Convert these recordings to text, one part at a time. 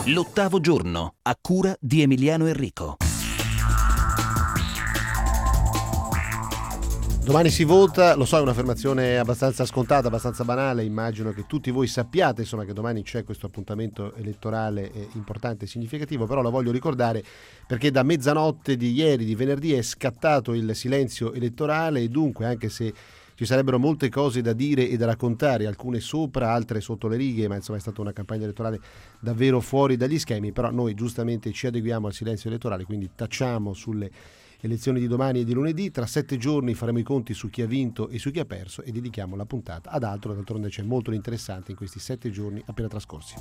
L'ottavo giorno, a cura di Emiliano Enrico. Domani si vota, lo so, è un'affermazione abbastanza scontata, abbastanza banale, immagino che tutti voi sappiate insomma che domani c'è questo appuntamento elettorale importante e significativo, però la voglio ricordare perché da mezzanotte di ieri, di venerdì, è scattato il silenzio elettorale e dunque, anche se ci sarebbero molte cose da dire e da raccontare, alcune sopra, altre sotto le righe, ma insomma è stata una campagna elettorale davvero fuori dagli schemi, però noi giustamente ci adeguiamo al silenzio elettorale, quindi tacciamo sulle elezioni di domani e di lunedì. Tra 7 giorni faremo i conti su chi ha vinto e su chi ha perso e dedichiamo la puntata ad altro. D'altronde c'è molto di interessante in questi 7 giorni appena trascorsi.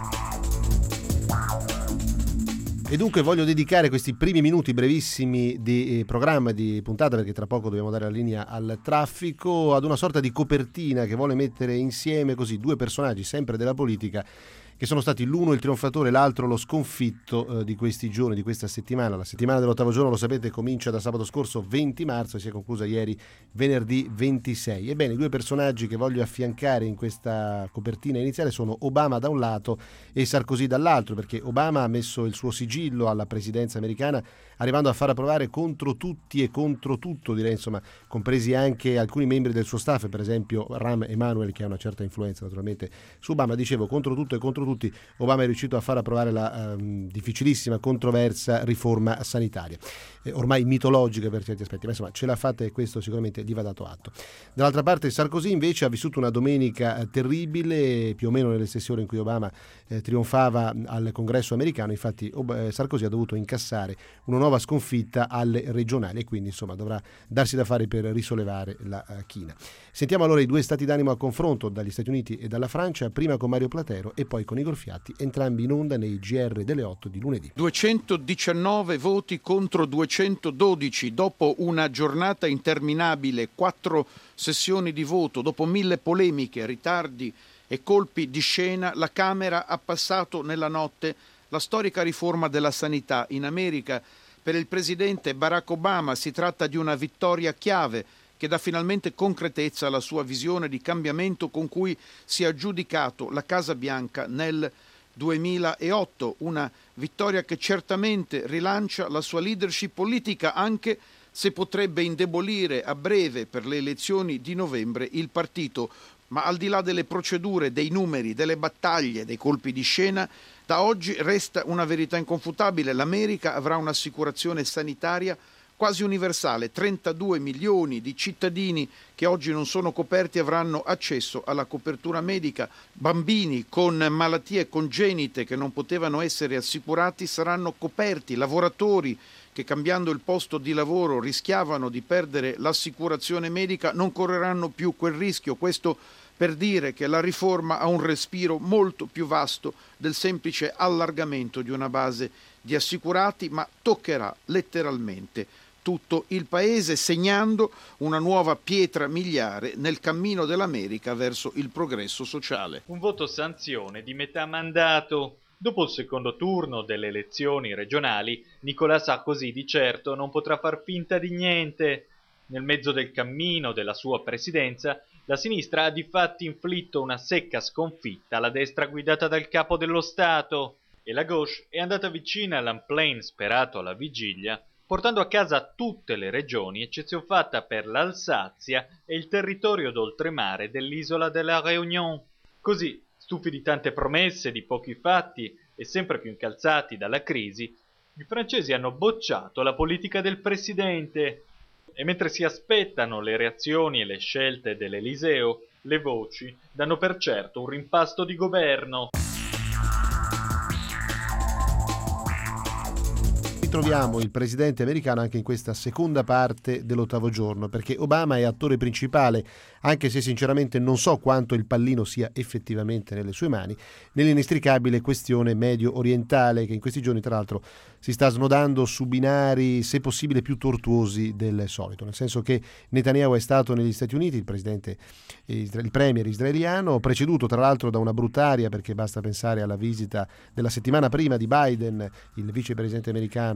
E dunque voglio dedicare questi primi minuti brevissimi di programma, di puntata, perché tra poco dobbiamo dare la linea al traffico, ad una sorta di copertina che vuole mettere insieme così due personaggi sempre della politica che sono stati l'uno il trionfatore, l'altro lo sconfitto di questi giorni, di questa settimana. La settimana dell'ottavo giorno, lo sapete, comincia da sabato scorso 20 marzo e si è conclusa ieri venerdì 26. Ebbene, i due personaggi che voglio affiancare in questa copertina iniziale sono Obama da un lato e Sarkozy dall'altro, perché Obama ha messo il suo sigillo alla presidenza americana arrivando a far approvare contro tutti e contro tutto, direi, insomma, compresi anche alcuni membri del suo staff, per esempio Rahm Emanuel, che ha una certa influenza naturalmente su Obama. Dicevo, contro tutto e contro tutti, Obama è riuscito a far approvare la difficilissima, controversa riforma sanitaria, ormai mitologica per certi aspetti, ma insomma ce l'ha fatta e questo sicuramente gli va dato atto. Dall'altra parte Sarkozy invece ha vissuto una domenica terribile, più o meno nelle stesse ore in cui Obama trionfava al congresso americano. Infatti Sarkozy ha dovuto incassare una nuova sconfitta alle regionali e quindi insomma dovrà darsi da fare per risollevare la china. Sentiamo allora i due stati d'animo a confronto dagli Stati Uniti e dalla Francia, prima con Mario Platero e poi con Igor Fiatti, entrambi in onda nei GR delle 8 di lunedì. 219 voti contro 212 dopo una giornata interminabile, 4 sessioni di voto, dopo 1000 polemiche, ritardi e colpi di scena, la Camera ha passato nella notte la storica riforma della sanità. In America, per il presidente Barack Obama, si tratta di una vittoria chiave che dà finalmente concretezza alla sua visione di cambiamento con cui si è aggiudicato la Casa Bianca nel 2008, una vittoria che certamente rilancia la sua leadership politica, anche se potrebbe indebolire a breve per le elezioni di novembre il partito. Ma al di là delle procedure, dei numeri, delle battaglie, dei colpi di scena, da oggi resta una verità inconfutabile: l'America avrà un'assicurazione sanitaria quasi universale. 32 milioni di cittadini che oggi non sono coperti avranno accesso alla copertura medica. Bambini con malattie congenite che non potevano essere assicurati saranno coperti. Lavoratori che cambiando il posto di lavoro rischiavano di perdere l'assicurazione medica non correranno più quel rischio. Questo per dire che la riforma ha un respiro molto più vasto del semplice allargamento di una base di assicurati, ma toccherà letteralmente tutto il paese, segnando una nuova pietra miliare nel cammino dell'America verso il progresso sociale. Un voto sanzione di metà mandato. Dopo il secondo turno delle elezioni regionali, Nicolas Sarkozy di certo non potrà far finta di niente. Nel mezzo del cammino della sua presidenza, la sinistra ha difatti inflitto una secca sconfitta alla destra guidata dal capo dello Stato e la gauche è andata vicina all'en-plein sperato alla vigilia, portando a casa tutte le regioni, eccezione fatta per l'Alsazia e il territorio d'oltremare dell'isola della Réunion. Così, stufi di tante promesse, di pochi fatti e sempre più incalzati dalla crisi, i francesi hanno bocciato la politica del presidente. E mentre si aspettano le reazioni e le scelte dell'Eliseo, le voci danno per certo un rimpasto di governo. Troviamo il presidente americano anche in questa seconda parte dell'ottavo giorno, perché Obama è attore principale, anche se sinceramente non so quanto il pallino sia effettivamente nelle sue mani, nell'inestricabile questione medio orientale che in questi giorni tra l'altro si sta snodando su binari se possibile più tortuosi del solito, nel senso che Netanyahu è stato negli Stati Uniti, il premier israeliano, preceduto tra l'altro da una brutaria, perché basta pensare alla visita della settimana prima di Biden, il vicepresidente americano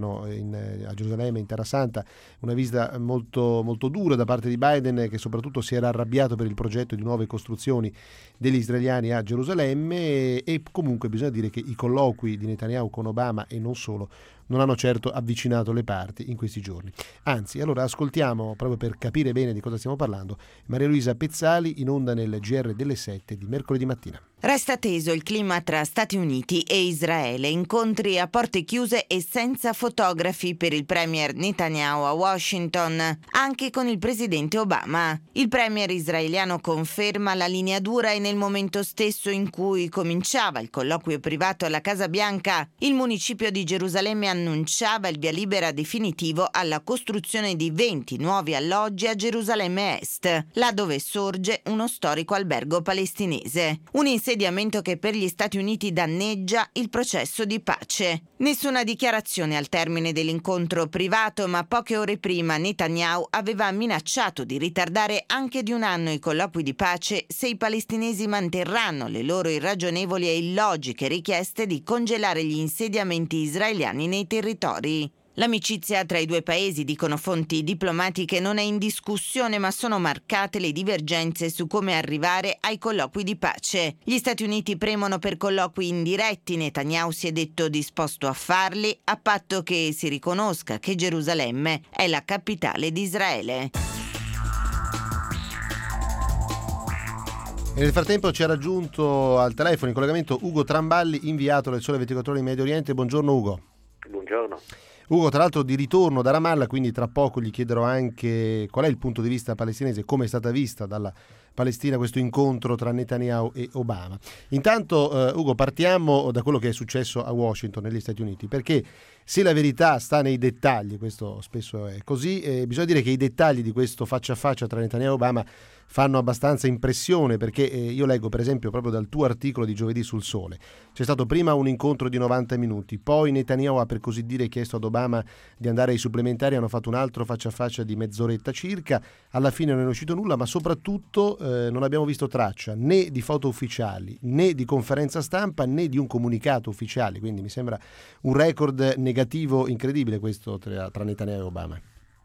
visitano a Gerusalemme, in Terra Santa, una visita molto, molto dura da parte di Biden, che soprattutto si era arrabbiato per il progetto di nuove costruzioni degli israeliani a Gerusalemme, e comunque bisogna dire che i colloqui di Netanyahu con Obama e non solo non hanno certo avvicinato le parti in questi giorni. Anzi, allora ascoltiamo, proprio per capire bene di cosa stiamo parlando, Maria Luisa Pezzali in onda nel GR delle 7 di mercoledì mattina. Resta teso il clima tra Stati Uniti e Israele, incontri a porte chiuse e senza fotografi per il premier Netanyahu a Washington, anche con il presidente Obama. Il premier israeliano conferma la linea dura e nel momento stesso in cui cominciava il colloquio privato alla Casa Bianca, il municipio di Gerusalemme annunciava il via libera definitivo alla costruzione di 20 nuovi alloggi a Gerusalemme Est, là dove sorge uno storico albergo palestinese. Un insediamento che per gli Stati Uniti danneggia il processo di pace. Nessuna dichiarazione al termine dell'incontro privato, ma poche ore prima Netanyahu aveva minacciato di ritardare anche di un anno i colloqui di pace se i palestinesi manterranno le loro irragionevoli e illogiche richieste di congelare gli insediamenti israeliani nei territori. L'amicizia tra i due paesi, dicono fonti diplomatiche, non è in discussione, ma sono marcate le divergenze su come arrivare ai colloqui di pace. Gli Stati Uniti premono per colloqui indiretti, Netanyahu si è detto disposto a farli, a patto che si riconosca che Gerusalemme è la capitale di Israele. E nel frattempo ci ha raggiunto al telefono in collegamento Ugo Tramballi, inviato del Sole 24 Ore in Medio Oriente. Buongiorno Ugo. Buongiorno. Ugo, tra l'altro di ritorno da Ramallah, quindi tra poco gli chiederò anche qual è il punto di vista palestinese, come è stata vista dalla Palestina questo incontro tra Netanyahu e Obama. Intanto, Ugo, partiamo da quello che è successo a Washington, negli Stati Uniti, perché se la verità sta nei dettagli, questo spesso è così, bisogna dire che i dettagli di questo faccia a faccia tra Netanyahu e Obama fanno abbastanza impressione, perché io leggo per esempio proprio dal tuo articolo di giovedì sul Sole. C'è stato prima un incontro di 90 minuti, poi Netanyahu ha per così dire chiesto ad Obama di andare ai supplementari, hanno fatto un altro faccia a faccia di mezz'oretta circa, alla fine non è uscito nulla, ma soprattutto non abbiamo visto traccia né di foto ufficiali, né di conferenza stampa, né di un comunicato ufficiale, quindi mi sembra un record negativo incredibile questo tra Netanyahu e Obama.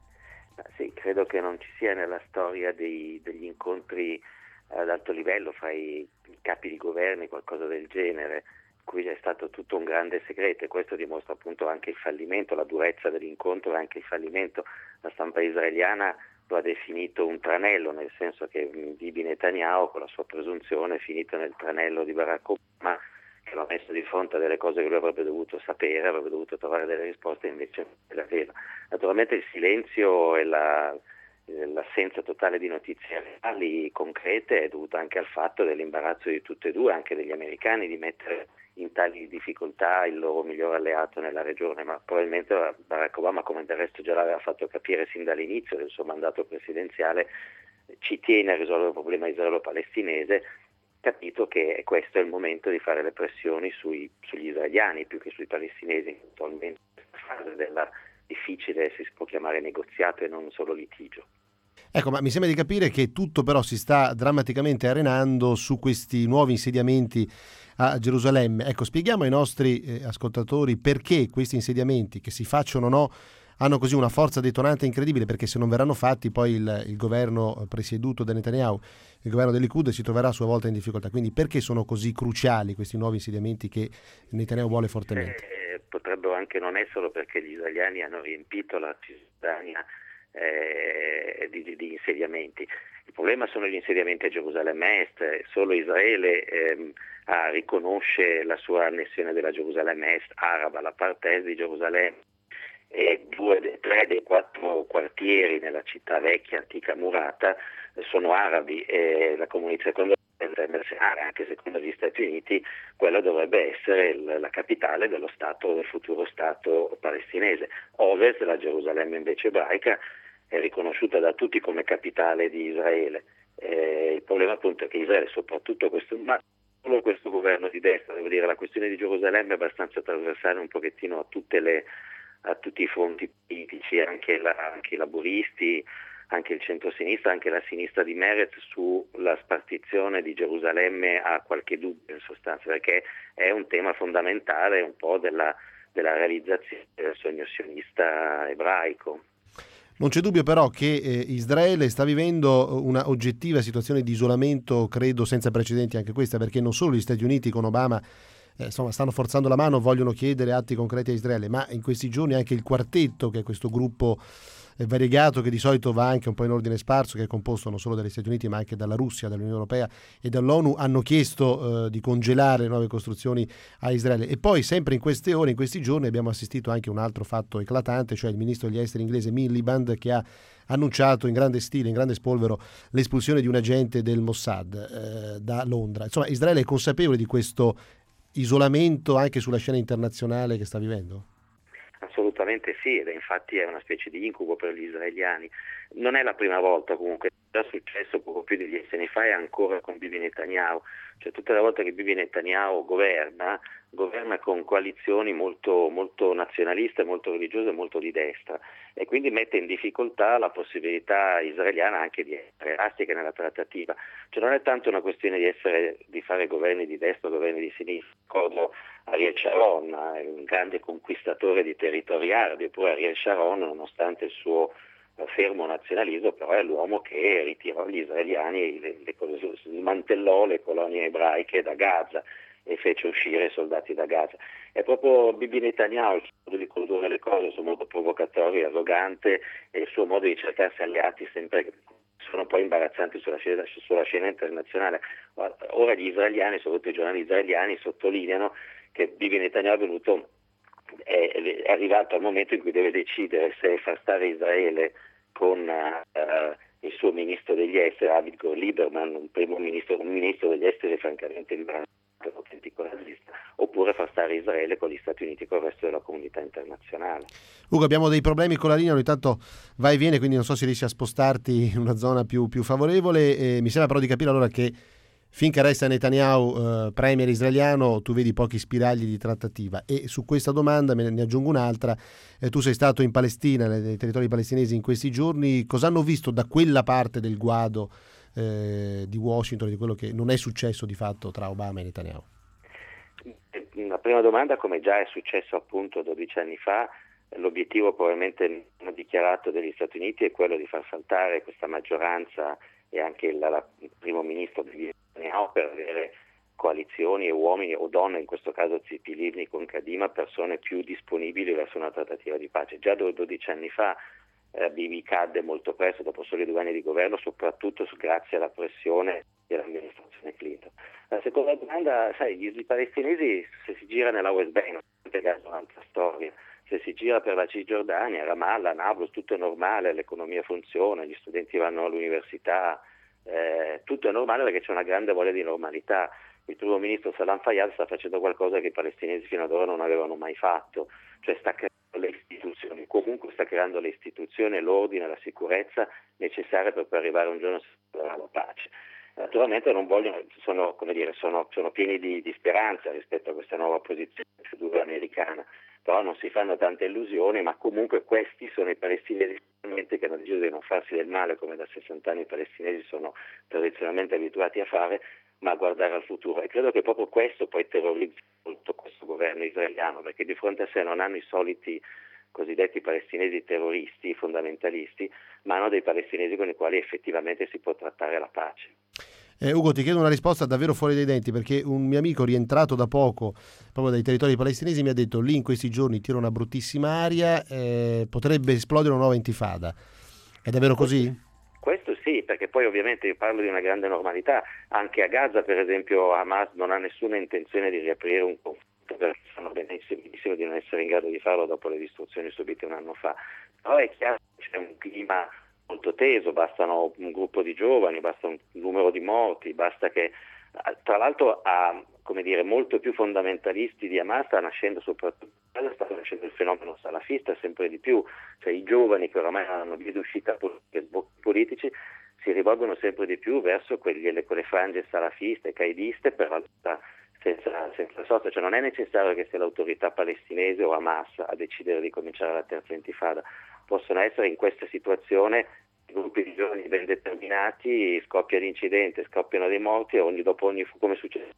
Sì, credo che non ci sia nella storia degli incontri ad alto livello fra i capi di governi qualcosa del genere, in cui è stato tutto un grande segreto, e questo dimostra appunto anche il fallimento, la durezza dell'incontro e anche il fallimento. La stampa israeliana lo ha definito un tranello, nel senso che Bibi Netanyahu, con la sua presunzione, è finito nel tranello di Barack Obama, che l'ha messo di fronte a delle cose che lui avrebbe dovuto sapere, avrebbe dovuto trovare delle risposte, invece non le aveva. Naturalmente il silenzio e l'assenza totale di notizie reali concrete è dovuta anche al fatto dell'imbarazzo di tutte e due, anche degli americani, di mettere in tali difficoltà il loro miglior alleato nella regione, ma probabilmente Barack Obama, come del resto già l'aveva fatto capire sin dall'inizio del suo mandato presidenziale, ci tiene a risolvere il problema israelo-palestinese, capito che questo è il momento di fare le pressioni sugli israeliani più che sui palestinesi. Attualmente questa fase della difficile, si può chiamare negoziato e non solo litigio. Ecco, ma mi sembra di capire che tutto però si sta drammaticamente arenando su questi nuovi insediamenti a Gerusalemme. Ecco, spieghiamo ai nostri ascoltatori perché questi insediamenti, che si facciano o no, hanno così una forza detonante incredibile, perché se non verranno fatti poi il governo presieduto da Netanyahu, il governo del Likud, si troverà a sua volta in difficoltà. Quindi perché sono così cruciali questi nuovi insediamenti che Netanyahu vuole fortemente? Potrebbero anche non esserlo, perché gli israeliani hanno riempito la Cisgiordania di insediamenti. Il problema sono gli insediamenti a Gerusalemme Est. Solo Israele riconosce la sua annessione della Gerusalemme Est araba, la parte est di Gerusalemme, e 3 dei 4 quartieri nella città vecchia, antica murata, sono arabi, e la comunità, secondo anche secondo gli Stati Uniti, quella dovrebbe essere la capitale del futuro Stato palestinese. Ovest, la Gerusalemme invece ebraica, è riconosciuta da tutti come capitale di Israele. Il problema appunto è che Israele, soprattutto solo questo governo di destra, devo dire, la questione di Gerusalemme è abbastanza trasversale un pochettino a tutti i fronti politici, anche i laburisti, anche il centro-sinistra, anche la sinistra di Meretz sulla spartizione di Gerusalemme ha qualche dubbio in sostanza, perché è un tema fondamentale un po' della della realizzazione del sogno sionista ebraico. Non c'è dubbio però che Israele sta vivendo una oggettiva situazione di isolamento, credo senza precedenti anche questa, perché non solo gli Stati Uniti con Obama stanno forzando la mano, vogliono chiedere atti concreti a Israele, ma in questi giorni anche il quartetto, che è questo gruppo variegato che di solito va anche un po' in ordine sparso, che è composto non solo dagli Stati Uniti ma anche dalla Russia, dall'Unione Europea e dall'ONU, hanno chiesto di congelare nuove costruzioni a Israele. E poi sempre in queste ore, in questi giorni, abbiamo assistito anche a un altro fatto eclatante, cioè il ministro degli esteri inglese Miliband, che ha annunciato in grande stile, in grande spolvero, l'espulsione di un agente del Mossad da Londra. Insomma, Israele è consapevole di questo isolamento anche sulla scena internazionale che sta vivendo? Assolutamente sì, ed infatti è una specie di incubo per gli israeliani. Non è la prima volta, comunque, è già successo poco più di 10 anni fa e ancora con Bibi Netanyahu. Cioè tutte le volte che Bibi Netanyahu governa con coalizioni molto, molto nazionaliste, molto religiose e molto di destra, e quindi mette in difficoltà la possibilità israeliana anche di essere elastica nella trattativa. Cioè non è tanto una questione di fare governi di destra o governi di sinistra. Ricordo Ariel Sharon, un grande conquistatore di territori arabi, eppure Ariel Sharon, nonostante il suo fermo nazionalismo, però è l'uomo che ritirò gli israeliani, smantellò le colonie ebraiche da Gaza e fece uscire i soldati da Gaza. È proprio Bibi Netanyahu il suo modo di condurre le cose, il suo modo provocatorio, arrogante, e il suo modo di cercarsi alleati sempre che sono poi imbarazzanti sulla scena internazionale. Ora gli israeliani, soprattutto i giornali israeliani, sottolineano che Bibi Netanyahu è arrivato al momento in cui deve decidere se far stare Israele con il suo ministro degli esteri, Avigdor Lieberman, un ministro degli esteri francamente liberato, un autentico nazista, oppure far stare Israele con gli Stati Uniti e con il resto della comunità internazionale. Ugo, abbiamo dei problemi con la linea, ogni tanto va e viene, quindi non so se riesci a spostarti in una zona più favorevole. Mi sembra però di capire allora che finché resta Netanyahu premier israeliano, tu vedi pochi spiragli di trattativa. E su questa domanda ne aggiungo un'altra. Tu sei stato in Palestina, nei territori palestinesi in questi giorni. Cosa hanno visto da quella parte del guado di Washington, di quello che non è successo di fatto tra Obama e Netanyahu? La prima domanda, come già è successo appunto 12 anni fa, l'obiettivo probabilmente non dichiarato degli Stati Uniti è quello di far saltare questa maggioranza e anche il primo ministro di Netanyahu per avere coalizioni e uomini o donne, in questo caso Tzipi Livni con Kadima, persone più disponibili verso una trattativa di pace. Già 12 anni fa Bibi cadde molto presto, dopo soli 2 anni di governo, soprattutto grazie alla pressione dell'amministrazione Clinton. La seconda domanda, sai, i palestinesi, se si gira nella West Bank, non è un'altra storia. Se si gira per la Cisgiordania, Ramallah, Nablus, tutto è normale, l'economia funziona, gli studenti vanno all'università, tutto è normale perché c'è una grande voglia di normalità. Il primo ministro Salam Fayyad sta facendo qualcosa che i palestinesi fino ad ora non avevano mai fatto, cioè sta creando le istituzioni, comunque sta creando le istituzioni, l'ordine, la sicurezza necessaria per poi arrivare un giorno alla pace. Naturalmente non vogliono, sono pieni di speranza rispetto a questa nuova posizione più dura americana, però non si fanno tante illusioni, ma comunque questi sono i palestinesi che hanno deciso di non farsi del male, come da 60 anni i palestinesi sono tradizionalmente abituati a fare, ma a guardare al futuro. E credo che proprio questo poi terrorizzi molto questo governo israeliano, perché di fronte a sé non hanno i soliti cosiddetti palestinesi terroristi, fondamentalisti, ma hanno dei palestinesi con i quali effettivamente si può trattare la pace. Ugo, ti chiedo una risposta davvero fuori dai denti, perché un mio amico rientrato da poco proprio dai territori palestinesi mi ha detto: lì in questi giorni tira una bruttissima aria, potrebbe esplodere una nuova intifada. È davvero così? Questo sì, perché poi ovviamente io parlo di una grande normalità. Anche a Gaza, per esempio, Hamas non ha nessuna intenzione di riaprire un conflitto, perché sanno benissimo di non essere in grado di farlo dopo le distruzioni subite un anno fa. Però è chiaro che c'è un clima molto teso, bastano un gruppo di giovani, basta un numero di morti, basta che, tra l'altro, molto più fondamentalisti di Hamas sta nascendo il fenomeno salafista sempre di più, cioè i giovani che oramai hanno via d'uscita politici si rivolgono sempre di più verso quelle frange salafiste, qaediste, per la lotta senza sosta. Cioè non è necessario che sia l'autorità palestinese o Hamas a decidere di cominciare la terza intifada, possono essere in questa situazione gruppi di giovani ben determinati, scoppia l'incidente, scoppiano dei morti e come succede nella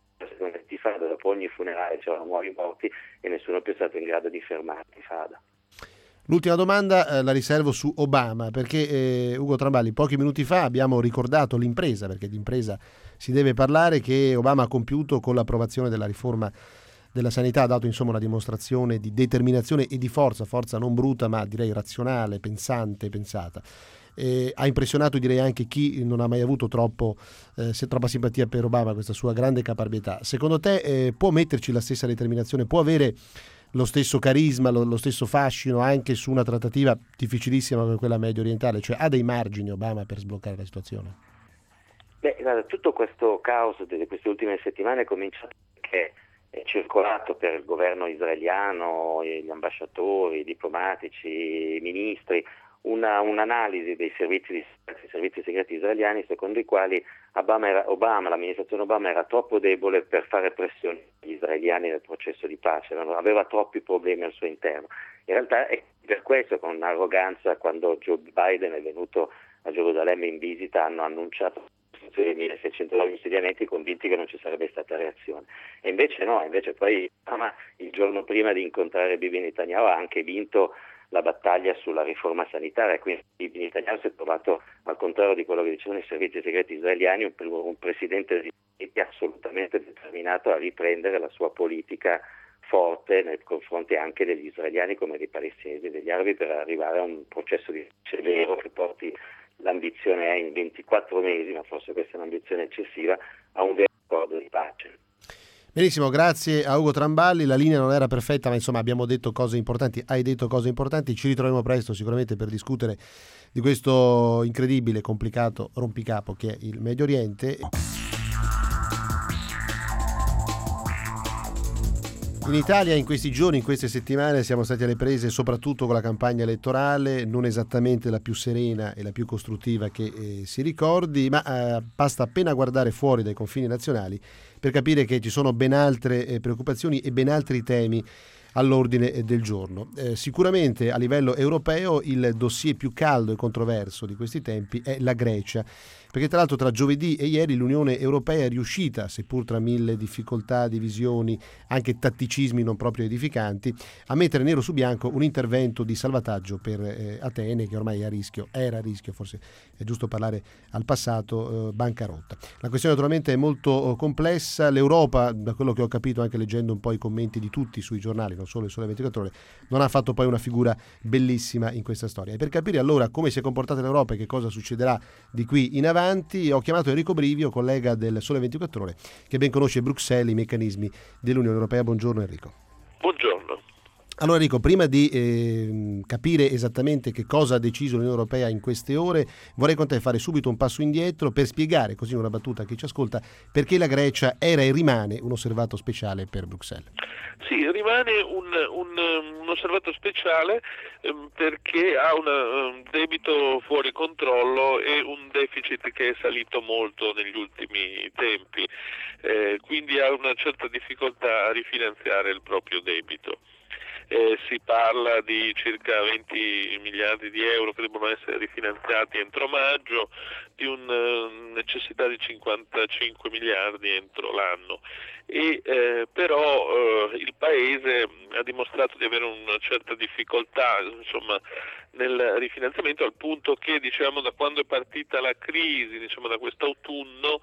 come di Fada, dopo ogni funerale c'erano nuovi morti e nessuno più è stato in grado di fermare Fada. L'ultima domanda la riservo su Obama, perché Ugo Tramballi, pochi minuti fa abbiamo ricordato l'impresa, perché di impresa si deve parlare, che Obama ha compiuto con l'approvazione della riforma della sanità. Ha dato insomma una dimostrazione di determinazione e di forza non bruta ma direi razionale, pensante, pensata. Ha impressionato direi anche chi non ha mai avuto troppa simpatia per Obama, questa sua grande caparbietà. Secondo te può metterci la stessa determinazione, può avere lo stesso carisma, lo stesso fascino anche su una trattativa difficilissima come quella medio orientale, cioè ha dei margini Obama per sbloccare la situazione? Beh, guarda, tutto questo caos delle queste ultime settimane è cominciato perché è circolato per il governo israeliano, gli ambasciatori, i diplomatici, i ministri, un'analisi dei servizi segreti israeliani secondo i quali l'amministrazione Obama era troppo debole per fare pressione agli israeliani nel processo di pace, aveva troppi problemi al suo interno. In realtà è per questo, con arroganza, quando Joe Biden è venuto a Gerusalemme in visita, hanno annunciato 1.600 nuovi insediamenti, convinti che non ci sarebbe stata reazione. E invece no, poi Obama il giorno prima di incontrare Bibi Netanyahu ha anche vinto la battaglia sulla riforma sanitaria, quindi Bibi Netanyahu si è trovato, al contrario di quello che dicevano i servizi segreti israeliani, un presidente degli Stati Uniti assolutamente determinato a riprendere la sua politica forte nei confronti anche degli israeliani come dei palestinesi e degli arabi, per arrivare a un processo di pace vero che porti, l'ambizione è in 24 mesi, ma forse questa è un'ambizione eccessiva, a un vero accordo di pace. Benissimo, grazie a Ugo Tramballi. La linea non era perfetta, ma insomma abbiamo detto cose importanti, hai detto cose importanti. Ci ritroviamo presto sicuramente per discutere di questo incredibile, complicato rompicapo che è il Medio Oriente. In Italia in questi giorni, in queste settimane siamo stati alle prese soprattutto con la campagna elettorale, non esattamente la più serena e la più costruttiva che si ricordi, ma basta appena guardare fuori dai confini nazionali per capire che ci sono ben altre preoccupazioni e ben altri temi all'ordine del giorno. Sicuramente a livello europeo il dossier più caldo e controverso di questi tempi è la Grecia, perché tra l'altro tra giovedì e ieri l'Unione Europea è riuscita, seppur tra mille difficoltà, divisioni, anche tatticismi non proprio edificanti, a mettere nero su bianco un intervento di salvataggio per Atene, che ormai era a rischio, forse è giusto parlare al passato, bancarotta. La questione naturalmente è molto complessa. L'Europa, da quello che ho capito anche leggendo un po' i commenti di tutti sui giornali, non solo il Sole 24 Ore, non ha fatto poi una figura bellissima in questa storia. E per capire allora come si è comportata l'Europa e che cosa succederà di qui in avanti, ho chiamato Enrico Brivio, collega del Sole 24 Ore, che ben conosce Bruxelles, i meccanismi dell'Unione Europea. Buongiorno Enrico. Buongiorno. Allora Enrico, prima di capire esattamente che cosa ha deciso l'Unione Europea in queste ore, vorrei con te fare subito un passo indietro per spiegare, così una battuta a chi ci ascolta, perché la Grecia era e rimane un osservato speciale per Bruxelles. Sì, rimane un osservato speciale perché ha un debito fuori controllo e un deficit che è salito molto negli ultimi tempi, quindi ha una certa difficoltà a rifinanziare il proprio debito. Si parla di circa 20 miliardi di euro che devono essere rifinanziati entro maggio, di una necessità di 55 miliardi entro l'anno. Però il Paese ha dimostrato di avere una certa difficoltà nel rifinanziamento, al punto che da quando è partita la crisi, da quest'autunno,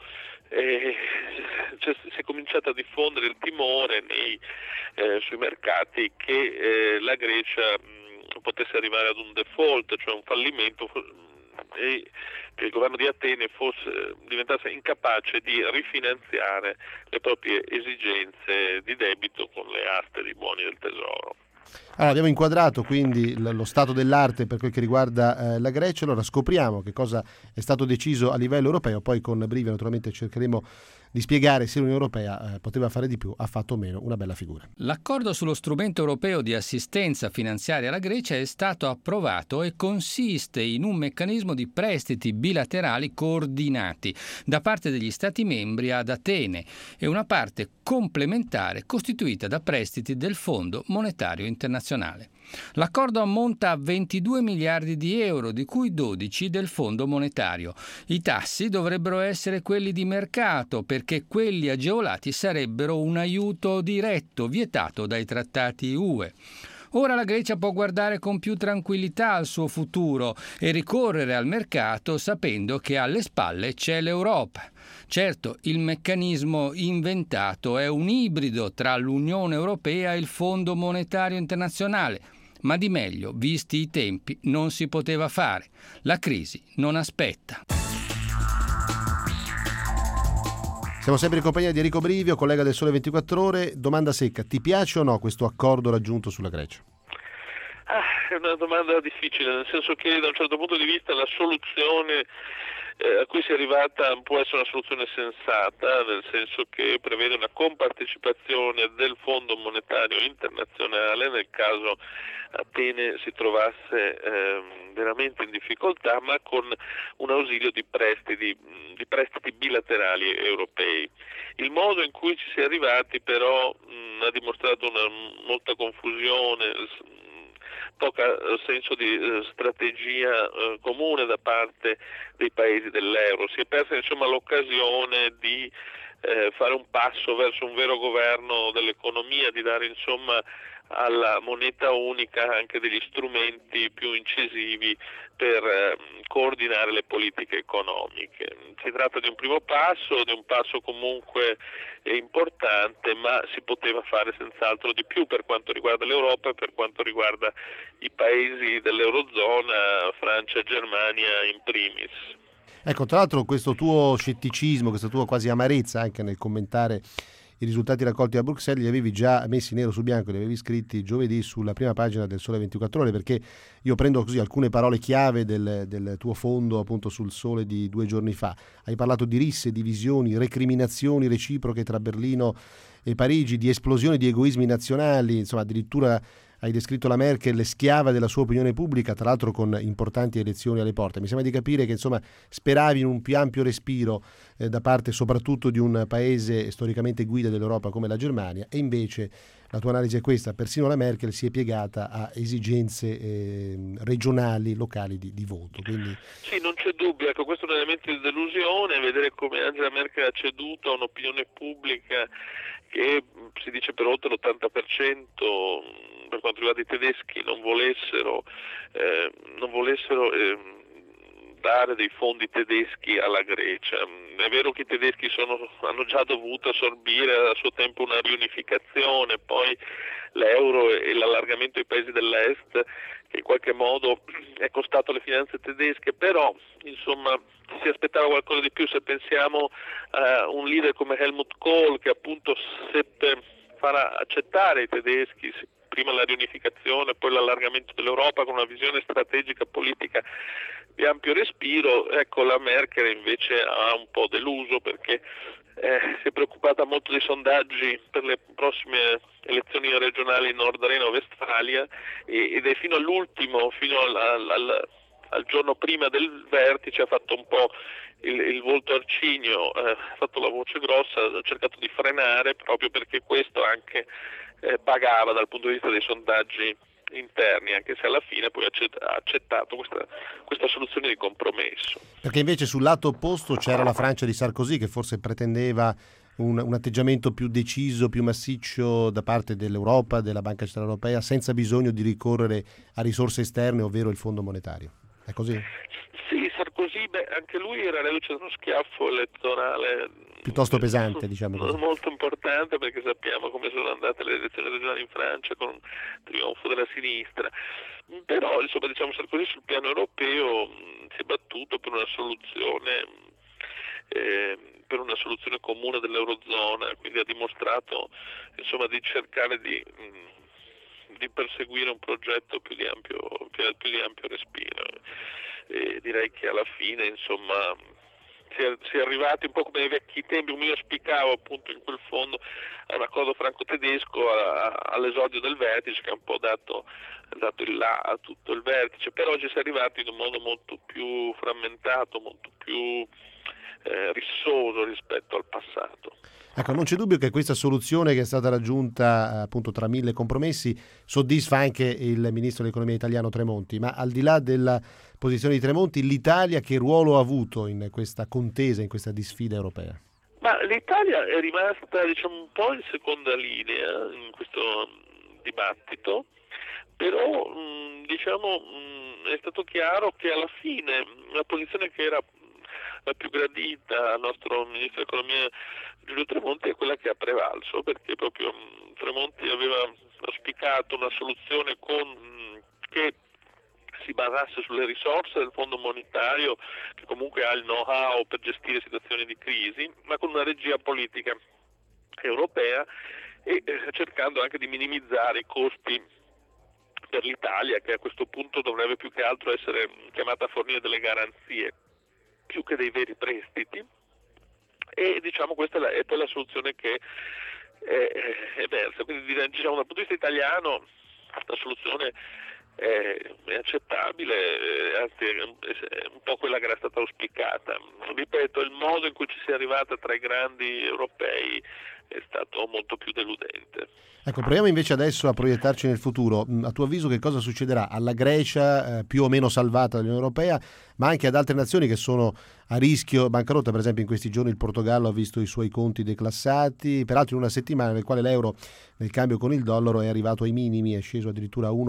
si è cominciato a diffondere il timore sui mercati che la Grecia potesse arrivare ad un default, cioè un fallimento, e che il governo di Atene diventasse incapace di rifinanziare le proprie esigenze di debito con le aste dei buoni del tesoro. Allora, abbiamo inquadrato quindi lo stato dell'arte per quel che riguarda la Grecia. Allora scopriamo che cosa è stato deciso a livello europeo, poi con Brivio naturalmente cercheremo di spiegare se l'Unione Europea poteva fare di più, ha fatto o meno una bella figura. L'accordo sullo strumento europeo di assistenza finanziaria alla Grecia è stato approvato e consiste in un meccanismo di prestiti bilaterali coordinati da parte degli Stati membri ad Atene e una parte complementare costituita da prestiti del Fondo Monetario Internazionale. internazionale. L'accordo ammonta a 22 miliardi di euro, di cui 12 del Fondo monetario. I tassi dovrebbero essere quelli di mercato, perché quelli agevolati sarebbero un aiuto diretto, vietato dai trattati UE. Ora la Grecia può guardare con più tranquillità al suo futuro e ricorrere al mercato sapendo che alle spalle c'è l'Europa. Certo, il meccanismo inventato è un ibrido tra l'Unione Europea e il Fondo Monetario Internazionale, ma di meglio, visti i tempi, non si poteva fare. La crisi non aspetta. Siamo sempre in compagnia di Enrico Brivio, collega del Sole 24 Ore. Domanda secca, ti piace o no questo accordo raggiunto sulla Grecia? È una domanda difficile, nel senso che da un certo punto di vista la soluzione a cui si è arrivata può essere una soluzione sensata, nel senso che prevede una compartecipazione del Fondo Monetario Internazionale nel caso Atene si trovasse veramente in difficoltà, ma con un ausilio di prestiti bilaterali europei. Il modo in cui ci si è arrivati però ha dimostrato molta confusione, poca senso di strategia comune da parte dei paesi dell'euro. Si è persa insomma l'occasione di fare un passo verso un vero governo dell'economia, di dare insomma alla moneta unica anche degli strumenti più incisivi per coordinare le politiche economiche. Si tratta di un primo passo, di un passo comunque importante, ma si poteva fare senz'altro di più per quanto riguarda l'Europa e per quanto riguarda i paesi dell'Eurozona, Francia e Germania in primis. Ecco, tra l'altro questo tuo scetticismo, questa tua quasi amarezza anche nel commentare i risultati raccolti a Bruxelles li avevi già messi nero su bianco, li avevi scritti giovedì sulla prima pagina del Sole 24 Ore, perché io prendo così alcune parole chiave del tuo fondo appunto sul Sole di 2 giorni fa. Hai parlato di risse, divisioni, recriminazioni reciproche tra Berlino e Parigi, di esplosione di egoismi nazionali, insomma addirittura hai descritto la Merkel schiava della sua opinione pubblica, tra l'altro con importanti elezioni alle porte. Mi sembra di capire che insomma speravi in un più ampio respiro da parte soprattutto di un paese storicamente guida dell'Europa come la Germania, e invece la tua analisi è questa: persino la Merkel si è piegata a esigenze regionali, locali di voto. Quindi... Sì, non c'è dubbio, ecco, questo è un elemento di delusione, vedere come Angela Merkel ha ceduto a un'opinione pubblica che si dice per oltre l'80% per quanto riguarda i tedeschi non volessero dare dei fondi tedeschi alla Grecia. È vero che i tedeschi hanno già dovuto assorbire a suo tempo una riunificazione, poi l'euro e l'allargamento ai paesi dell'est che in qualche modo è costato alle finanze tedesche, però insomma si aspettava qualcosa di più. Se pensiamo a un leader come Helmut Kohl, che appunto seppe far accettare ai tedeschi prima la riunificazione, poi l'allargamento dell'Europa con una visione strategica politica di ampio respiro, ecco, la Merkel invece ha un po' deluso perché si è preoccupata molto dei sondaggi per le prossime elezioni regionali in Nord Reno-Westfalia ed è fino all'ultimo, fino al giorno prima del vertice ha fatto un po' il volto arcigno, ha fatto la voce grossa, ha cercato di frenare proprio perché questo anche pagava dal punto di vista dei sondaggi interni, anche se alla fine poi ha accettato questa soluzione di compromesso. Perché invece sul lato opposto c'era la Francia di Sarkozy, che forse pretendeva un atteggiamento più deciso, più massiccio da parte dell'Europa, della Banca Centrale Europea, senza bisogno di ricorrere a risorse esterne, ovvero il Fondo Monetario. È così? Sì, Sarkozy, anche lui era reduce da uno schiaffo elettorale piuttosto pesante, diciamo così. Molto importante, perché sappiamo come sono andate le elezioni regionali in Francia con un trionfo della sinistra. Però insomma diciamo Sarkozy sul piano europeo si è battuto per una soluzione comune dell'Eurozona, quindi ha dimostrato insomma di cercare di perseguire un progetto più di ampio respiro. Direi che alla fine insomma si è arrivati un po' come nei vecchi tempi, come io spiegavo appunto in quel fondo, a un accordo franco-tedesco all'esordio del vertice, che ha un po' dato il là a tutto il vertice, però oggi si è arrivati in un modo molto più frammentato, molto più rissoso rispetto al passato. Ecco, non c'è dubbio che questa soluzione che è stata raggiunta appunto tra 1000 compromessi soddisfa anche il ministro dell'economia italiano Tremonti, ma al di là della posizione di Tremonti, l'Italia che ruolo ha avuto in questa contesa, in questa disfida europea? Ma l'Italia è rimasta un po' in seconda linea in questo dibattito, però è stato chiaro che alla fine la posizione che era la più gradita al nostro ministro dell'economia Giulio Tremonti è quella che ha prevalso, perché proprio Tremonti aveva auspicato una soluzione che si basasse sulle risorse del Fondo Monetario, che comunque ha il know-how per gestire situazioni di crisi, ma con una regia politica europea e cercando anche di minimizzare i costi per l'Italia, che a questo punto dovrebbe più che altro essere chiamata a fornire delle garanzie più che dei veri prestiti, e questa è poi la soluzione che è emersa. Quindi dal punto di vista italiano la soluzione è accettabile, anzi è un po' quella che era stata auspicata. Ripeto, il modo in cui ci si è arrivata tra i grandi europei è stato molto più deludente. Ecco, proviamo invece adesso a proiettarci nel futuro. A tuo avviso che cosa succederà alla Grecia, più o meno salvata dall'Unione Europea, ma anche ad altre nazioni che sono a rischio bancarotta? Per esempio in questi giorni il Portogallo ha visto i suoi conti declassati, peraltro in una settimana nel quale l'euro nel cambio con il dollaro è arrivato ai minimi, è sceso addirittura a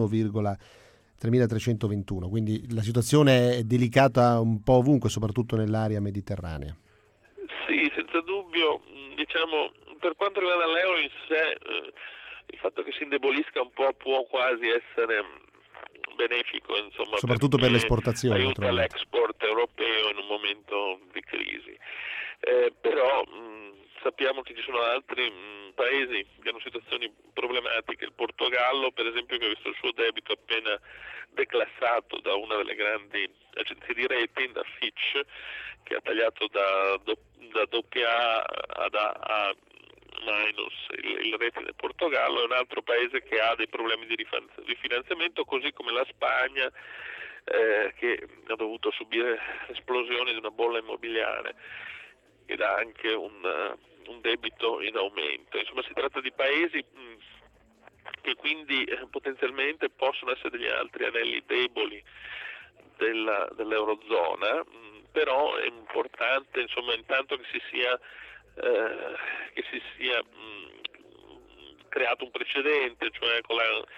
1,3321, quindi la situazione è delicata un po' ovunque, soprattutto nell'area mediterranea. Sì, senza dubbio. Per quanto riguarda l'euro in sé, il fatto che si indebolisca un po' può quasi essere benefico, soprattutto per l'esportazione, aiuta l'export europeo in un momento di crisi. Però sappiamo che ci sono altri paesi che hanno situazioni problematiche. Il Portogallo, per esempio, che ha visto il suo debito appena declassato da una delle grandi agenzie di rating, da Fitch, che ha tagliato da AA ad A- il rating del Portogallo. È un altro paese che ha dei problemi di rifinanziamento, così come la Spagna, che ha dovuto subire l'esplosione di una bolla immobiliare ed ha anche un debito in aumento. Insomma, si tratta di paesi che quindi potenzialmente possono essere degli altri anelli deboli dell'Eurozona, però è importante intanto che si sia creato un precedente, cioè con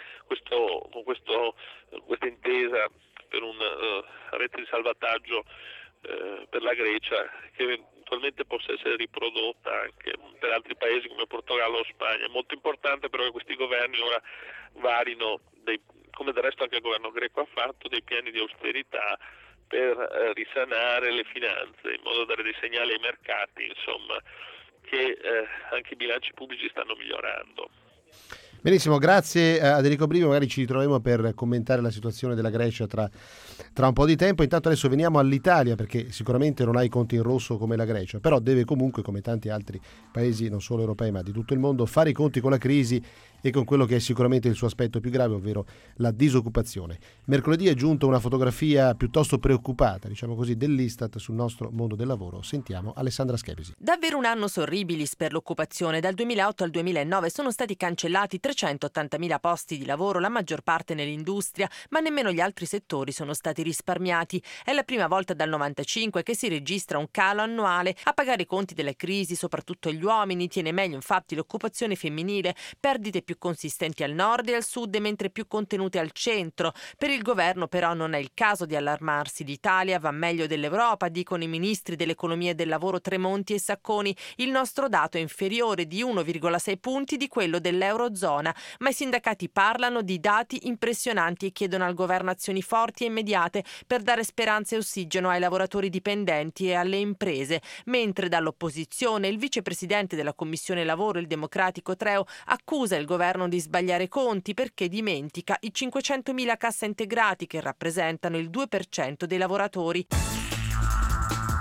questa intesa per una rete di salvataggio per la Grecia, che eventualmente possa essere riprodotta anche per altri paesi come Portogallo o Spagna. È molto importante però che questi governi ora varino, come del resto anche il governo greco ha fatto, dei piani di austerità per risanare le finanze, in modo da dare dei segnali ai mercati, che anche i bilanci pubblici stanno migliorando. Benissimo, grazie ad Enrico Brivio, magari ci ritroveremo per commentare la situazione della Grecia tra un po' di tempo. Intanto adesso veniamo all'Italia, perché sicuramente non ha i conti in rosso come la Grecia, però deve comunque, come tanti altri paesi non solo europei ma di tutto il mondo, fare i conti con la crisi e con quello che è sicuramente il suo aspetto più grave, ovvero la disoccupazione. Mercoledì è giunta una fotografia piuttosto preoccupata, dell'Istat sul nostro mondo del lavoro. Sentiamo Alessandra Schepisi. Davvero un anno sorribilis per l'occupazione. Dal 2008 al 2009 sono stati cancellati 380.000 posti di lavoro, la maggior parte nell'industria, ma nemmeno gli altri settori sono stati risparmiati. È la prima volta dal 95 che si registra un calo annuale. A pagare i conti della crisi soprattutto gli uomini. Tiene meglio infatti l'occupazione femminile, perdite più consistenti al nord e al sud, mentre più contenute al centro. Per il governo però non è il caso di allarmarsi. L'Italia va meglio dell'Europa, dicono i ministri dell'economia e del lavoro Tremonti e Sacconi. Il nostro dato è inferiore di 1,6 punti di quello dell'Eurozona, ma i sindacati parlano di dati impressionanti e chiedono al governo azioni forti e immediate per dare speranza e ossigeno ai lavoratori dipendenti e alle imprese, mentre dall'opposizione il vicepresidente della Commissione Lavoro, il democratico Treu, accusa il governo di sbagliare conti perché dimentica i 500.000 cassaintegrati che rappresentano il 2% dei lavoratori.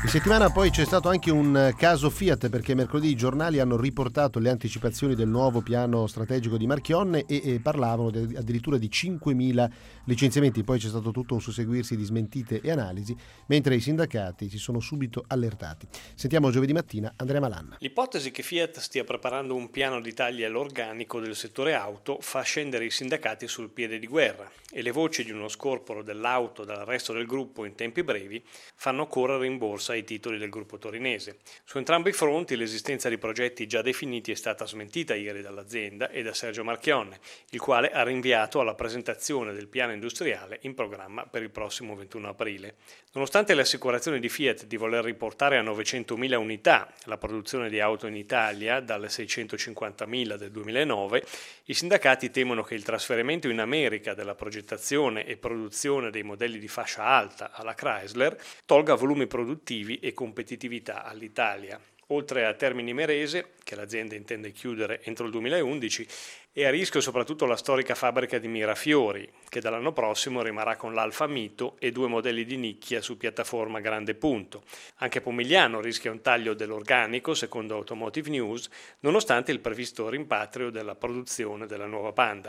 In settimana poi c'è stato anche un caso Fiat, perché mercoledì i giornali hanno riportato le anticipazioni del nuovo piano strategico di Marchionne e parlavano addirittura di 5.000 licenziamenti. Poi c'è stato tutto un susseguirsi di smentite e analisi, mentre i sindacati si sono subito allertati. Sentiamo giovedì mattina Andrea Malan. L'ipotesi che Fiat stia preparando un piano di tagli all'organico del settore auto fa scendere i sindacati sul piede di guerra e le voci di uno scorporo dell'auto dal resto del gruppo in tempi brevi fanno correre in borsa ai titoli del gruppo torinese. Su entrambi i fronti l'esistenza di progetti già definiti è stata smentita ieri dall'azienda e da Sergio Marchionne, il quale ha rinviato alla presentazione del piano industriale in programma per il prossimo 21 aprile. Nonostante le assicurazioni di Fiat di voler riportare a 900.000 unità la produzione di auto in Italia dalle 650.000 del 2009, i sindacati temono che il trasferimento in America della progettazione e produzione dei modelli di fascia alta alla Chrysler tolga volumi produttivi e competitività all'Italia. Oltre a Termini Imerese, che l'azienda intende chiudere entro il 2011, è a rischio soprattutto la storica fabbrica di Mirafiori, che dall'anno prossimo rimarrà con l'Alfa Mito e 2 modelli di nicchia su piattaforma grande punto. Anche Pomigliano rischia un taglio dell'organico, secondo Automotive News, nonostante il previsto rimpatrio della produzione della nuova Panda.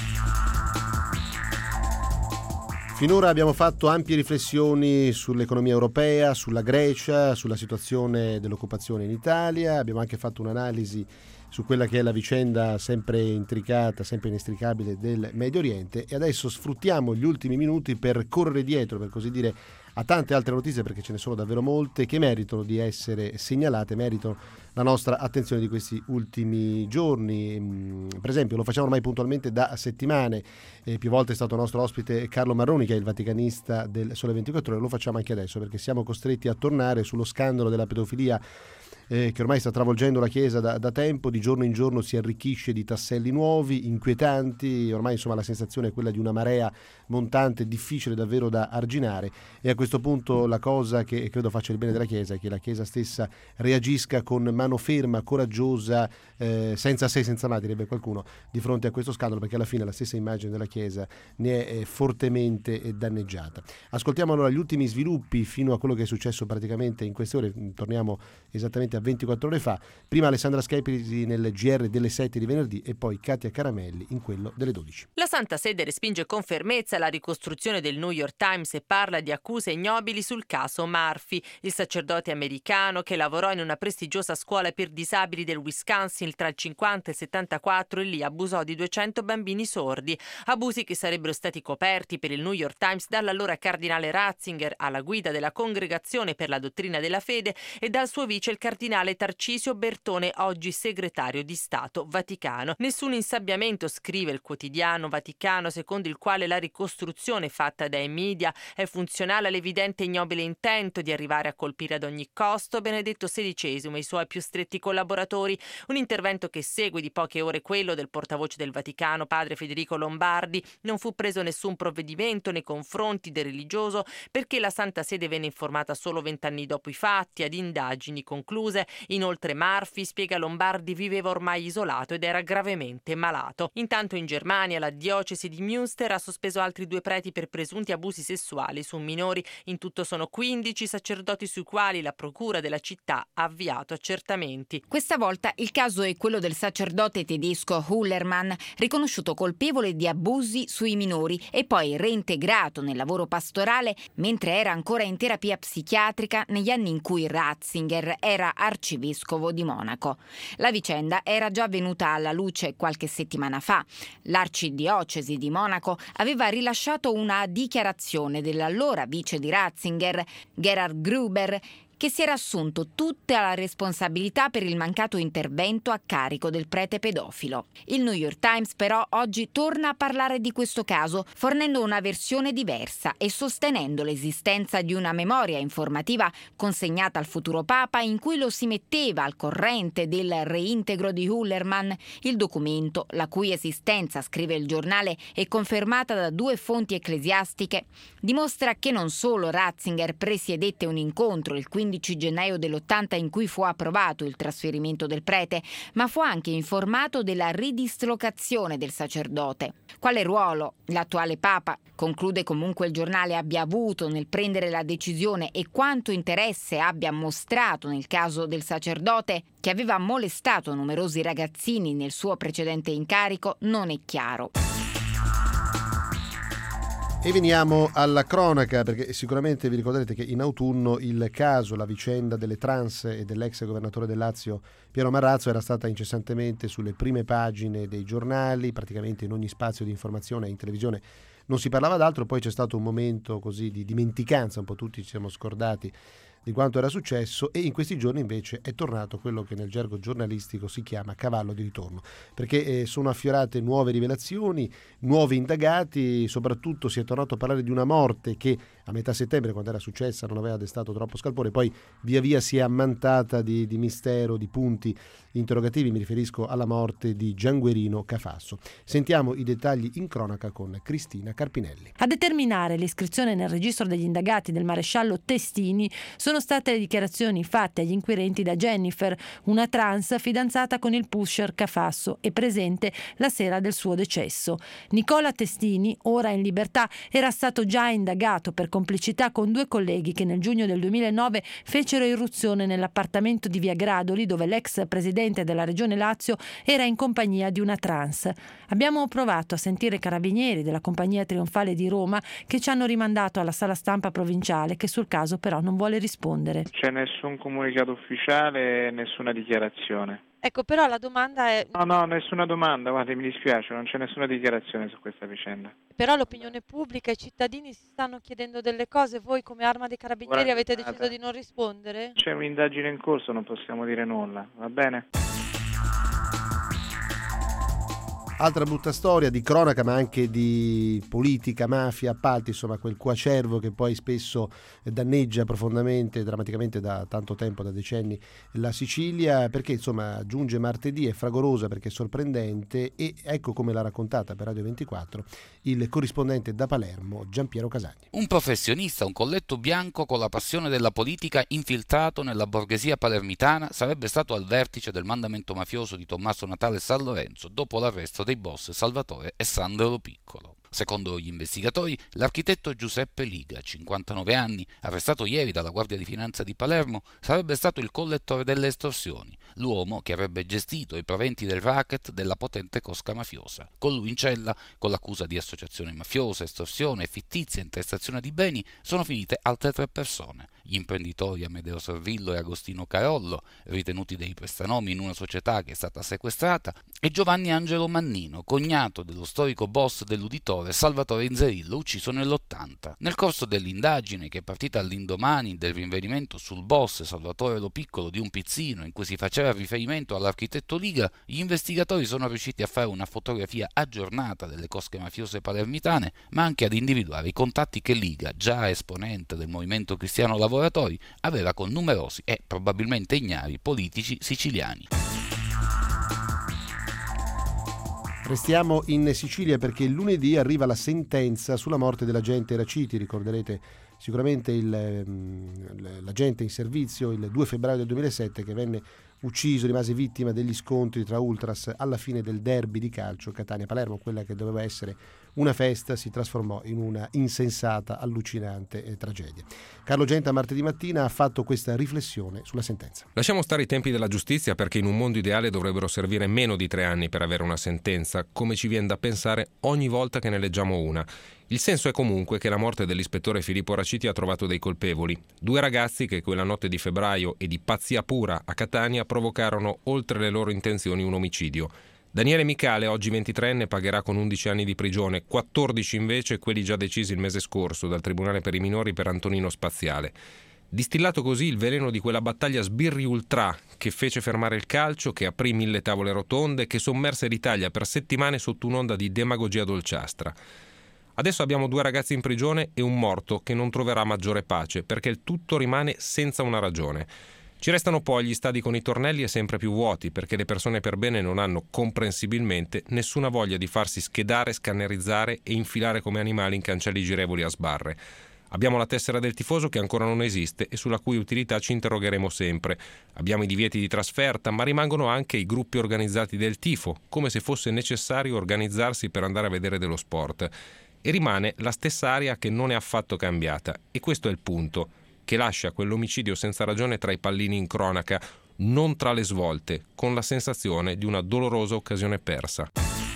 Finora abbiamo fatto ampie riflessioni sull'economia europea, sulla Grecia, sulla situazione dell'occupazione in Italia. Abbiamo anche fatto un'analisi su quella che è la vicenda sempre intricata, sempre inestricabile del Medio Oriente, e adesso sfruttiamo gli ultimi minuti per correre dietro, per così dire, a tante altre notizie, perché ce ne sono davvero molte che meritano di essere segnalate, meritano la nostra attenzione di questi ultimi giorni. Per esempio, lo facciamo ormai puntualmente da settimane, più volte è stato nostro ospite Carlo Marroni, che è il vaticanista del Sole 24 Ore. Lo facciamo anche adesso perché siamo costretti a tornare sullo scandalo della pedofilia che ormai sta travolgendo la Chiesa da tempo. Di giorno in giorno si arricchisce di tasselli nuovi, inquietanti. Ormai insomma la sensazione è quella di una marea montante, difficile davvero da arginare, e a questo punto la cosa che credo faccia il bene della Chiesa è che la Chiesa stessa reagisca con mano ferma, coraggiosa, senza se senza ma, direbbe qualcuno, di fronte a questo scandalo, perché alla fine la stessa immagine della Chiesa ne è fortemente danneggiata. Ascoltiamo allora gli ultimi sviluppi fino a quello che è successo praticamente in queste ore. Torniamo esattamente a 24 ore fa. Prima Alessandra Schepisi nel GR delle 7 di venerdì e poi Katia Caramelli in quello delle 12. La Santa Sede respinge con fermezza la ricostruzione del New York Times e parla di accuse ignobili sul caso Murphy, il sacerdote americano che lavorò in una prestigiosa scuola per disabili del Wisconsin tra il 50 e il 74 e lì abusò di 200 bambini sordi, abusi che sarebbero stati coperti per il New York Times dall'allora cardinale Ratzinger, alla guida della Congregazione per la dottrina della fede, e dal suo vice il cardinale Tarcisio Bertone, oggi segretario di Stato Vaticano. Nessun insabbiamento, scrive il quotidiano Vaticano, secondo il quale la ricostruzione fatta dai media è funzionale all'evidente ignobile intento di arrivare a colpire ad ogni costo Benedetto XVI e i suoi più stretti collaboratori. Un intervento che segue di poche ore quello del portavoce del Vaticano, padre Federico Lombardi. Non fu preso nessun provvedimento nei confronti del religioso perché la Santa Sede venne informata solo 20 anni dopo i fatti, ad indagini concluse. Inoltre Murphy, spiega Lombardi, viveva ormai isolato ed era gravemente malato. Intanto in Germania la diocesi di Münster ha sospeso altri 2 preti per presunti abusi sessuali su minori. In tutto sono 15 sacerdoti sui quali la procura della città ha avviato accertamenti. Questa volta il caso è quello del sacerdote tedesco Hullermann, riconosciuto colpevole di abusi sui minori e poi reintegrato nel lavoro pastorale mentre era ancora in terapia psichiatrica negli anni in cui Ratzinger era arcivescovo di Monaco. La vicenda era già venuta alla luce qualche settimana fa. L'arcidiocesi di Monaco aveva rilasciato una dichiarazione dell'allora vice di Ratzinger, Gerhard Gruber, che si era assunto tutta la responsabilità per il mancato intervento a carico del prete pedofilo. Il New York Times però oggi torna a parlare di questo caso, fornendo una versione diversa e sostenendo l'esistenza di una memoria informativa consegnata al futuro Papa in cui lo si metteva al corrente del reintegro di Hullermann. Il documento, la cui esistenza, scrive il giornale, è confermata da 2 fonti ecclesiastiche, dimostra che non solo Ratzinger presiedette un incontro il 15 15 gennaio dell'80 in cui fu approvato il trasferimento del prete, ma fu anche informato della ridislocazione del sacerdote. Quale ruolo l'attuale Papa, conclude comunque il giornale, abbia avuto nel prendere la decisione e quanto interesse abbia mostrato nel caso del sacerdote che aveva molestato numerosi ragazzini nel suo precedente incarico non è chiaro. E veniamo alla cronaca, perché sicuramente vi ricorderete che in autunno il caso, la vicenda delle trans e dell'ex governatore del Lazio Piero Marrazzo era stata incessantemente sulle prime pagine dei giornali, praticamente in ogni spazio di informazione, in televisione non si parlava d'altro. Poi c'è stato un momento così di dimenticanza, un po' tutti ci siamo scordati di quanto era successo, e in questi giorni invece è tornato quello che nel gergo giornalistico si chiama cavallo di ritorno, perché sono affiorate nuove rivelazioni, nuovi indagati, soprattutto si è tornato a parlare di una morte che a metà settembre, quando era successa, non aveva destato troppo scalpore, poi via via si è ammantata di mistero, di punti interrogativi. Mi riferisco alla morte di Gianguerino Cafasso. Sentiamo i dettagli in cronaca con Cristina Carpinelli. A determinare l'iscrizione nel registro degli indagati del maresciallo Testini sono state le dichiarazioni fatte agli inquirenti da Jennifer, una trans fidanzata con il pusher Cafasso e presente la sera del suo decesso. Nicola Testini, ora in libertà, era stato già indagato per complicità con 2 colleghi che nel giugno del 2009 fecero irruzione nell'appartamento di Via Gradoli, dove l'ex presidente della Regione Lazio era in compagnia di una trans. Abbiamo provato a sentire carabinieri della Compagnia Trionfale di Roma, che ci hanno rimandato alla sala stampa provinciale, che sul caso però non vuole rispondere. C'è nessun comunicato ufficiale, nessuna dichiarazione. Ecco, però la domanda è... No, nessuna domanda, guardi, mi dispiace, non c'è nessuna dichiarazione su questa vicenda. Però l'opinione pubblica e i cittadini si stanno chiedendo delle cose, voi come Arma dei Carabinieri avete deciso di non rispondere? C'è un'indagine in corso, non possiamo dire nulla, va bene? Altra brutta storia di cronaca, ma anche di politica, mafia, appalti, insomma quel coacervo che poi spesso danneggia profondamente, drammaticamente da tanto tempo, da decenni, la Sicilia, perché insomma giunge martedì, è fragorosa perché è sorprendente, e ecco come l'ha raccontata per Radio 24 il corrispondente da Palermo Giampiero Casagni. Un professionista, un colletto bianco con la passione della politica infiltrato nella borghesia palermitana, sarebbe stato al vertice del mandamento mafioso di Tommaso Natale e San Lorenzo dopo l'arresto dei boss Salvatore e Sandro Lo Piccolo. Secondo gli investigatori, l'architetto Giuseppe Liga, 59 anni, arrestato ieri dalla Guardia di Finanza di Palermo, sarebbe stato il collettore delle estorsioni, l'uomo che avrebbe gestito i proventi del racket della potente cosca mafiosa. Con lui in cella, con l'accusa di associazione mafiosa, estorsione e fittizia intestazione di beni, sono finite altre 3 persone. Gli imprenditori Amedeo Sorvillo e Agostino Carollo, ritenuti dei prestanomi in una società che è stata sequestrata, e Giovanni Angelo Mannino, cognato dello storico boss dell'uditore Salvatore Inzerillo, ucciso nell'80. Nel corso dell'indagine, che è partita all'indomani del rinvenimento sul boss Salvatore Lo Piccolo di un pizzino in cui si faceva riferimento all'architetto Liga, gli investigatori sono riusciti a fare una fotografia aggiornata delle cosche mafiose palermitane, ma anche ad individuare i contatti che Liga, già esponente del Movimento Cristiano Lavoratori, aveva con numerosi e probabilmente ignari politici siciliani. Restiamo in Sicilia perché lunedì arriva la sentenza sulla morte dell'agente Raciti. Ricorderete sicuramente l'agente in servizio il 2 febbraio del 2007 che venne ucciso, rimase vittima degli scontri tra ultras alla fine del derby di calcio Catania-Palermo. Quella che doveva essere una festa si trasformò in una insensata, allucinante tragedia. Carlo Genta martedì mattina ha fatto questa riflessione sulla sentenza. Lasciamo stare i tempi della giustizia, perché in un mondo ideale dovrebbero servire meno di 3 anni per avere una sentenza, come ci viene da pensare ogni volta che ne leggiamo una. Il senso è comunque che la morte dell'ispettore Filippo Raciti ha trovato dei colpevoli. 2 ragazzi che quella notte di febbraio e di pazzia pura a Catania provocarono, oltre le loro intenzioni, un omicidio. Daniele Micale, oggi 23enne, pagherà con 11 anni di prigione, 14 invece quelli già decisi il mese scorso dal Tribunale per i minori per Antonino Spaziale. Distillato così il veleno di quella battaglia sbirri-ultrà che fece fermare il calcio, che aprì 1000 tavole rotonde, che sommerse l'Italia per settimane sotto un'onda di demagogia dolciastra. Adesso abbiamo 2 ragazzi in prigione e un morto che non troverà maggiore pace, perché il tutto rimane senza una ragione. Ci restano poi gli stadi con i tornelli e sempre più vuoti, perché le persone per bene non hanno, comprensibilmente, nessuna voglia di farsi schedare, scannerizzare e infilare come animali in cancelli girevoli a sbarre. Abbiamo la tessera del tifoso che ancora non esiste e sulla cui utilità ci interrogheremo sempre. Abbiamo i divieti di trasferta, ma rimangono anche i gruppi organizzati del tifo, come se fosse necessario organizzarsi per andare a vedere dello sport. E rimane la stessa area che non è affatto cambiata. E questo è il punto, che lascia quell'omicidio senza ragione tra i pallini in cronaca, non tra le svolte, con la sensazione di una dolorosa occasione persa.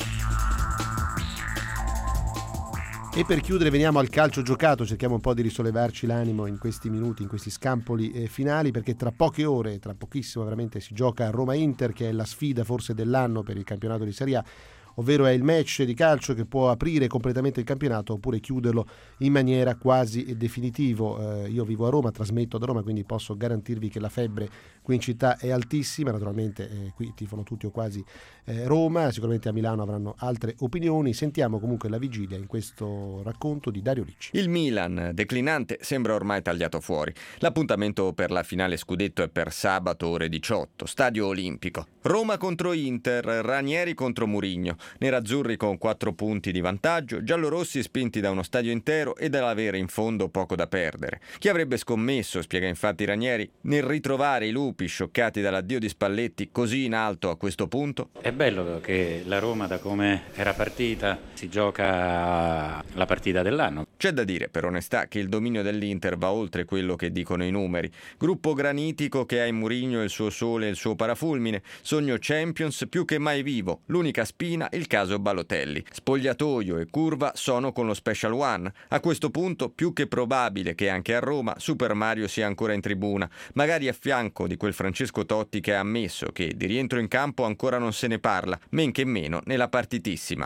E per chiudere veniamo al calcio giocato, cerchiamo un po' di risollevarci l'animo in questi minuti, in questi scampoli finali, perché tra poche ore, tra pochissimo veramente, si gioca Roma-Inter, che è la sfida forse dell'anno per il campionato di Serie A, ovvero è il match di calcio che può aprire completamente il campionato oppure chiuderlo in maniera quasi definitiva. Io vivo a Roma, trasmetto da Roma, quindi posso garantirvi che la febbre qui in città è altissima. Naturalmente qui tifano tutti o quasi Roma, sicuramente a Milano avranno altre opinioni. Sentiamo comunque la vigilia in questo racconto di Dario Ricci. Il Milan, declinante, sembra ormai tagliato fuori. L'appuntamento per la finale scudetto è per sabato ore 18, Stadio Olimpico. Roma contro Inter, Ranieri contro Mourinho. Nerazzurri con 4 punti di vantaggio, giallorossi spinti da uno stadio intero e dall'avere in fondo poco da perdere. Chi avrebbe scommesso, spiega infatti Ranieri, nel ritrovare i lupi scioccati dall'addio di Spalletti così in alto a questo punto? È bello che la Roma, da come era partita, si gioca la partita dell'anno. C'è da dire, per onestà, che il dominio dell'Inter va oltre quello che dicono i numeri. Gruppo granitico che ha in Mourinho il suo sole e il suo parafulmine, sogno Champions più che mai vivo, l'unica spina il caso Balotelli. Spogliatoio e curva sono con lo Special One. A questo punto più che probabile che anche a Roma Super Mario sia ancora in tribuna, magari a fianco di quel Francesco Totti che ha ammesso che di rientro in campo ancora non se ne parla, men che meno nella partitissima.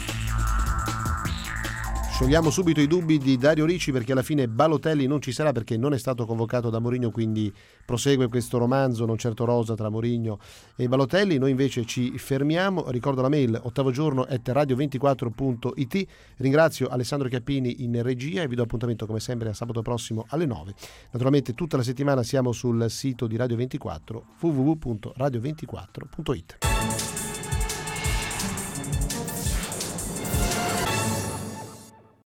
Sciogliamo subito i dubbi di Dario Ricci, perché alla fine Balotelli non ci sarà perché non è stato convocato da Mourinho, quindi prosegue questo romanzo non certo rosa tra Mourinho e Balotelli. Noi invece ci fermiamo. Ricordo la mail ottavogiorno@radio24.it. Ringrazio Alessandro Chiappini in regia e vi do appuntamento come sempre a sabato prossimo alle 9. Naturalmente tutta la settimana siamo sul sito di Radio 24 www.radio24.it.